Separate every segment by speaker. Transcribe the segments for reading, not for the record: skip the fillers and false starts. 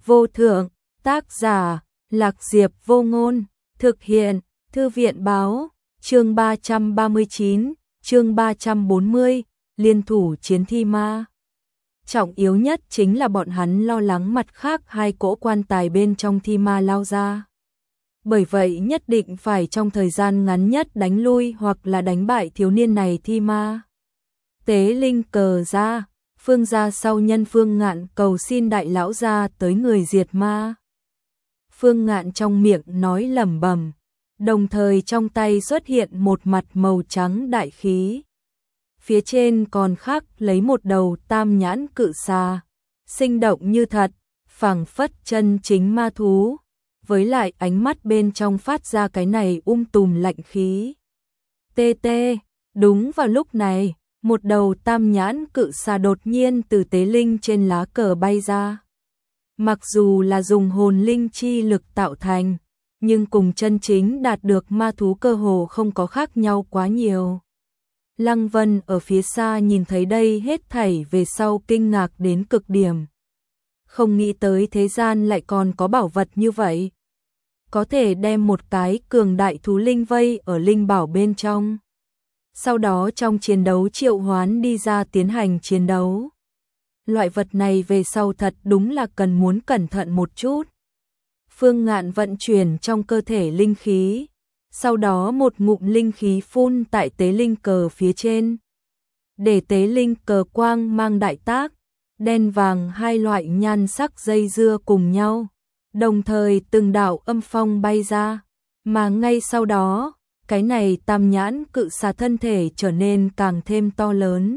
Speaker 1: vô thượng, tác giả, Lạc Diệp Vô Ngôn, thực hiện, Thư viện báo, chương 339, chương 340, liên thủ chiến thi ma. Trọng yếu nhất chính là bọn hắn lo lắng mặt khác hai cỗ quan tài bên trong thi ma lao ra. Bởi vậy nhất định phải trong thời gian ngắn nhất đánh lui hoặc là đánh bại thiếu niên này thi ma. Tế linh cờ ra, Phương gia sau nhân Phương Ngạn cầu xin đại lão gia tới người diệt ma. Phương Ngạn trong miệng nói lẩm bẩm, đồng thời trong tay xuất hiện một mặt màu trắng đại khí. Phía trên còn khắc lấy một đầu tam nhãn cự xà, sinh động như thật, phảng phất chân chính ma thú, với lại ánh mắt bên trong phát ra cái này tùm lạnh khí. Tê tê, đúng vào lúc này, một đầu tam nhãn cự xà đột nhiên từ tế linh trên lá cờ bay ra. Mặc dù là dùng hồn linh chi lực tạo thành, nhưng cùng chân chính đạt được ma thú cơ hồ không có khác nhau quá nhiều. Lăng Vân ở phía xa nhìn thấy đây hết thảy về sau kinh ngạc đến cực điểm. Không nghĩ tới thế gian lại còn có bảo vật như vậy. Có thể đem một cái cường đại thú linh vây ở linh bảo bên trong. Sau đó trong chiến đấu triệu hoán đi ra tiến hành chiến đấu. Loại vật này về sau thật đúng là cần muốn cẩn thận một chút. Phương Ngạn vận chuyển trong cơ thể linh khí. Sau đó một ngụm linh khí phun tại tế linh cờ phía trên. Để tế linh cờ quang mang đại tác, đen vàng hai loại nhan sắc dây dưa cùng nhau. Đồng thời từng đạo âm phong bay ra, mà ngay sau đó, cái này tam nhãn cự xà thân thể trở nên càng thêm to lớn.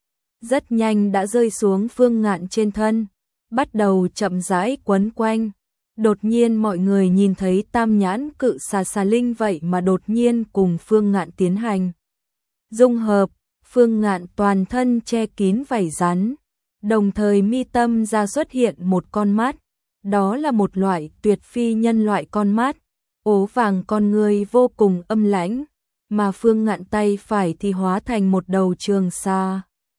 Speaker 1: Rất nhanh đã rơi xuống Phương Ngạn trên thân, bắt đầu chậm rãi quấn quanh. Đột nhiên mọi người nhìn thấy tam nhãn cự xà linh vậy mà đột nhiên cùng Phương Ngạn tiến hành dung hợp. Phương Ngạn toàn thân che kín vảy rắn, đồng thời mi tâm ra xuất hiện một con mắt. Đó là một loại tuyệt phi nhân loại con mắt, ố vàng con người vô cùng âm lãnh, mà Phương Ngạn tay phải thì hóa thành một đầu trường sa.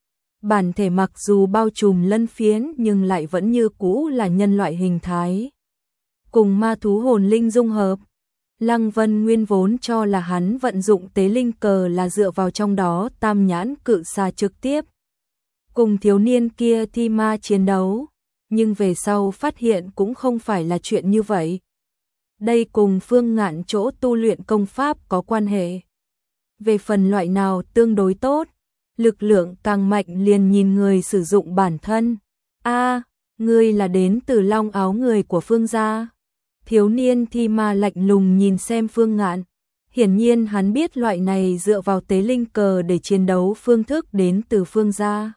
Speaker 1: Bản thể mặc dù bao trùm lân phiến nhưng lại vẫn như cũ là nhân loại hình thái. Cùng ma thú hồn linh dung hợp, Lăng Vân nguyên vốn cho là hắn vận dụng tế linh cờ là dựa vào trong đó tam nhãn cự xà trực tiếp cùng thiếu niên kia thi ma chiến đấu. Nhưng về sau phát hiện cũng không phải là chuyện như vậy. Đây cùng Phương Ngạn chỗ tu luyện công pháp có quan hệ. Về phần loại nào tương đối tốt, lực lượng càng mạnh liền nhìn người sử dụng bản thân. Ngươi là đến từ Long Áo người của Phương gia. Thiếu niên thi ma lạnh lùng nhìn xem Phương Ngạn. Hiển nhiên hắn biết loại này dựa vào tế linh cờ để chiến đấu phương thức đến từ Phương gia.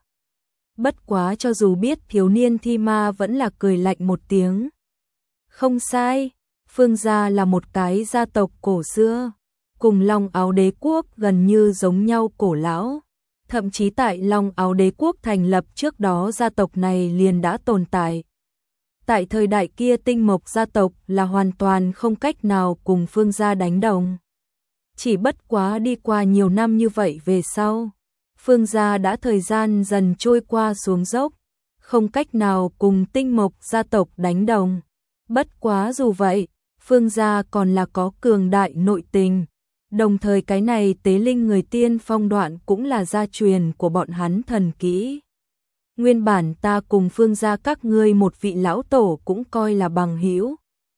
Speaker 1: Bất quá cho dù biết thiếu niên thi ma vẫn là cười lạnh một tiếng. Không sai, Phương gia là một cái gia tộc cổ xưa, cùng Long Áo đế quốc gần như giống nhau cổ lão. Thậm chí tại Long Áo đế quốc thành lập trước đó gia tộc này liền đã tồn tại. Tại thời đại kia tinh mộc gia tộc là hoàn toàn không cách nào cùng Phương gia đánh đồng. Chỉ bất quá đi qua nhiều năm như vậy về sau. Phương gia đã thời gian dần trôi qua xuống dốc, không cách nào cùng tinh mộc gia tộc đánh đồng. Bất quá dù vậy, Phương gia còn là có cường đại nội tình. Đồng thời cái này tế linh người tiên phong đoạn cũng là gia truyền của bọn hắn thần kỹ. Nguyên bản ta cùng Phương gia các ngươi một vị lão tổ cũng coi là bằng hữu.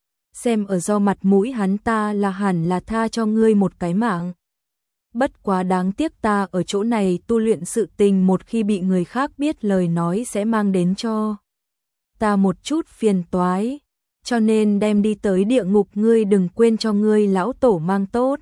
Speaker 1: Xem ở do mặt mũi hắn ta là hẳn là tha cho ngươi một cái mạng. Bất quá đáng tiếc ta ở chỗ này tu luyện sự tình một khi bị người khác biết lời nói sẽ mang đến cho ta một chút phiền toái, cho nên đem đi tới địa ngục ngươi đừng quên cho ngươi lão tổ mang tốt.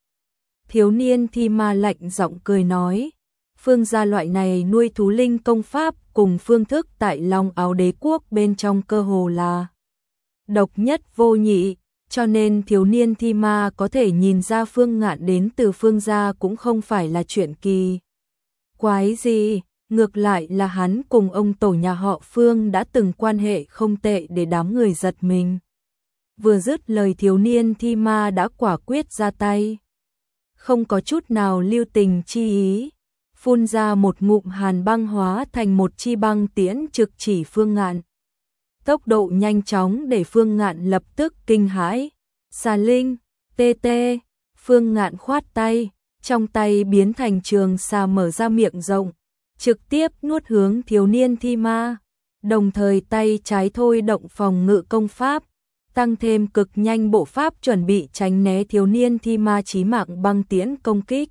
Speaker 1: Thiếu niên thi ma lạnh giọng cười nói, Phương gia loại này nuôi thú linh công pháp cùng phương thức tại Long Áo đế quốc bên trong cơ hồ là độc nhất vô nhị. Cho nên thiếu niên thi ma có thể nhìn ra Phương Ngạn đến từ Phương gia cũng không phải là chuyện kỳ quái gì, ngược lại là hắn cùng ông tổ nhà họ Phương đã từng quan hệ không tệ để đám người giật mình. Vừa dứt lời thiếu niên thi ma đã quả quyết ra tay. Không có chút nào lưu tình chi ý, phun ra một ngụm hàn băng hóa thành một chi băng tiễn trực chỉ Phương Ngạn. tốc độ nhanh chóng để Phương Ngạn lập tức kinh hãi. Xà linh, tê tê, Phương Ngạn khoát tay, trong tay biến thành trường xà mở ra miệng rộng, trực tiếp nuốt hướng thiếu niên thi ma, đồng thời tay trái thôi động phòng ngự công pháp, tăng thêm cực nhanh bộ pháp chuẩn bị tránh né thiếu niên thi ma chí mạng băng tiễn công kích.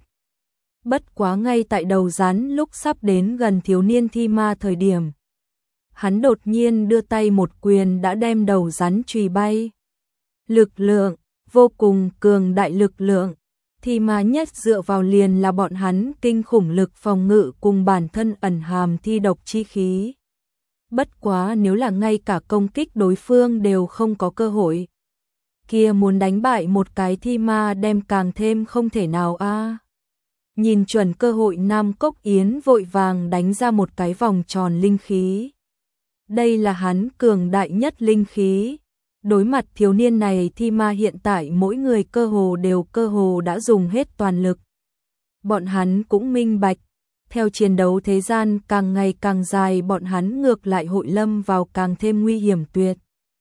Speaker 1: Bất quá ngay tại đầu rắn lúc sắp đến gần thiếu niên thi ma thời điểm, hắn đột nhiên đưa tay một quyền đã đem đầu rắn chùy bay. Lực lượng, vô cùng cường đại lực lượng, thi ma nhất dựa vào liền là bọn hắn kinh khủng lực phòng ngự cùng bản thân ẩn hàm thi độc chi khí. Bất quá nếu là ngay cả công kích đối phương đều không có cơ hội, kia muốn đánh bại một cái thi ma đem càng thêm không thể nào a. Nhìn chuẩn cơ hội, Nam Cốc Yến vội vàng đánh ra một cái vòng tròn linh khí. Đây là hắn cường đại nhất linh khí. Đối mặt thiếu niên này thi ma hiện tại mỗi người cơ hồ đã dùng hết toàn lực. Bọn hắn cũng minh bạch, theo chiến đấu thế gian càng ngày càng dài bọn hắn ngược lại hội lâm vào càng thêm nguy hiểm tuyệt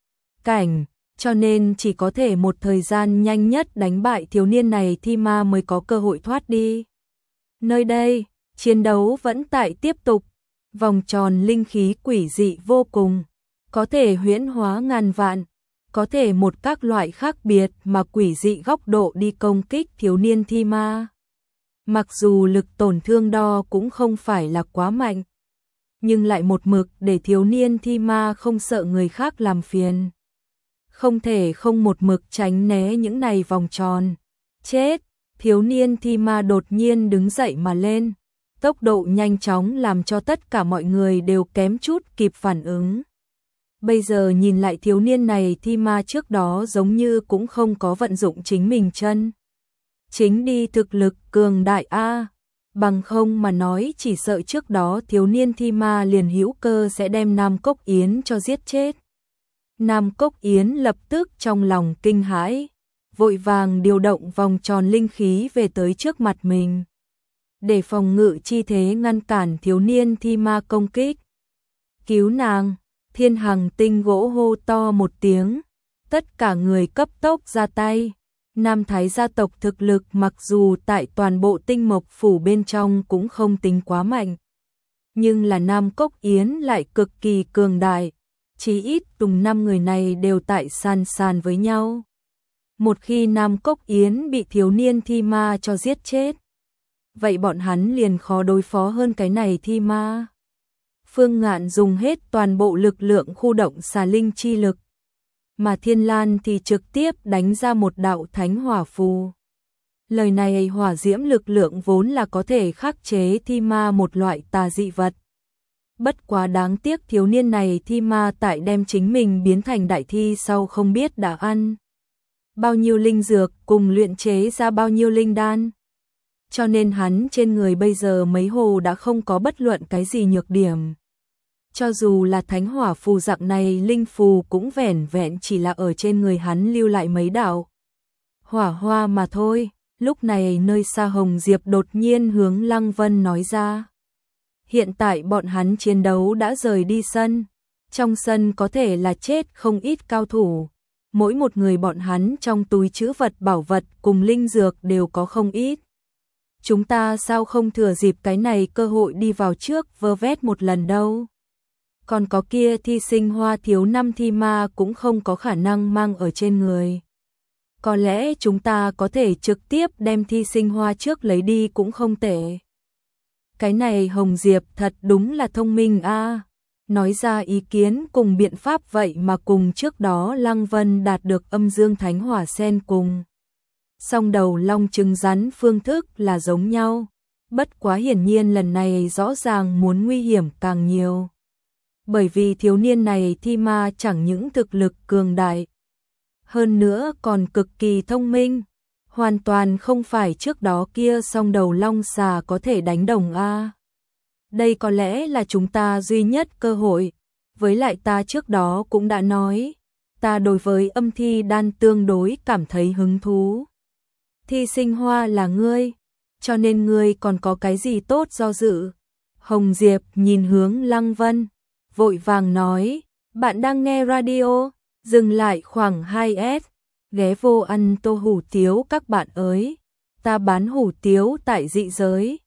Speaker 1: cảnh, cho nên chỉ có thể một thời gian nhanh nhất đánh bại thiếu niên này thi ma mới có cơ hội thoát đi. Nơi đây, chiến đấu vẫn tại tiếp tục, vòng tròn linh khí quỷ dị vô cùng, có thể huyễn hóa ngàn vạn, có thể một các loại khác biệt mà quỷ dị góc độ đi công kích thiếu niên thi ma. Mặc dù lực tổn thương đo cũng không phải là quá mạnh, nhưng lại một mực để thiếu niên thi ma không sợ người khác làm phiền. Không thể không một mực tránh né những này vòng tròn. Chết! Thiếu niên thi ma đột nhiên đứng dậy mà lên, tốc độ nhanh chóng làm cho tất cả mọi người đều kém chút kịp phản ứng. Bây giờ nhìn lại thiếu niên này thi ma trước đó giống như cũng không có vận dụng chính mình chân. Chính đi thực lực cường đại a, bằng không mà nói chỉ sợ trước đó thiếu niên thi ma liền hữu cơ sẽ đem Nam Cốc Yến cho giết chết. Nam Cốc Yến lập tức trong lòng kinh hãi, vội vàng điều động vòng tròn linh khí về tới trước mặt mình, để phòng ngự chi thế ngăn cản thiếu niên thi ma công kích. Cứu nàng! Thiên Hằng Tinh gỗ hô to một tiếng, tất cả người cấp tốc ra tay. Nam Thái gia tộc thực lực mặc dù tại toàn bộ Tinh Mộc phủ bên trong cũng không tính quá mạnh, nhưng là Nam Cốc Yến lại cực kỳ cường đại, chí ít cùng 5 người này đều tại sàn với nhau. Một khi Nam Cốc Yến bị thiếu niên thi ma cho giết chết, vậy bọn hắn liền khó đối phó hơn cái này thi ma. Phương Ngạn dùng hết toàn bộ lực lượng khu động xà linh chi lực, mà Thiên Lan thì trực tiếp đánh ra một đạo thánh hỏa phù. Lời này hỏa diễm lực lượng vốn là có thể khắc chế thi ma một loại tà dị vật. Bất quá đáng tiếc thiếu niên này thi ma tại đem chính mình biến thành đại thi sau không biết đã ăn bao nhiêu linh dược cùng luyện chế ra bao nhiêu linh đan. Cho nên hắn trên người bây giờ mấy hồ đã không có bất luận cái gì nhược điểm. Cho dù là thánh hỏa phù dạng này linh phù cũng vẻn vẹn chỉ là ở trên người hắn lưu lại mấy đạo hỏa hoa mà thôi. Lúc này nơi xa Hồng Diệp đột nhiên hướng Lăng Vân nói ra. Hiện tại bọn hắn chiến đấu đã rời đi sân. Trong sân có thể là chết không ít cao thủ. Mỗi một người bọn hắn trong túi trữ vật bảo vật cùng linh dược đều có không ít. Chúng ta sao không thừa dịp cái này cơ hội đi vào trước vơ vét một lần đâu. Còn có kia thi sinh hoa thiếu 5 thi ma cũng không có khả năng mang ở trên người. Có lẽ chúng ta có thể trực tiếp đem thi sinh hoa trước lấy đi cũng không tệ. Cái này Hồng Diệp thật đúng là thông minh a. Nói ra ý kiến cùng biện pháp vậy mà cùng trước đó Lăng Vân đạt được âm dương thánh hỏa sen cùng song đầu long trứng rắn phương thức là giống nhau. Bất quá hiển nhiên lần này rõ ràng muốn nguy hiểm càng nhiều. Bởi vì thiếu niên này thi ma chẳng những thực lực cường đại, hơn nữa còn cực kỳ thông minh, hoàn toàn không phải trước đó kia song đầu long xà có thể đánh đồng a. Đây có lẽ là chúng ta duy nhất cơ hội, với lại ta trước đó cũng đã nói, ta đối với âm thi đan tương đối cảm thấy hứng thú. Thi sinh hoa là ngươi, cho nên ngươi còn có cái gì tốt do dự. Hồng Diệp nhìn hướng Lăng Vân, vội vàng nói, Bạn đang nghe radio, dừng lại khoảng 2S, ghé vô ăn tô hủ tiếu các bạn ơi. Ta bán hủ tiếu tại dị giới.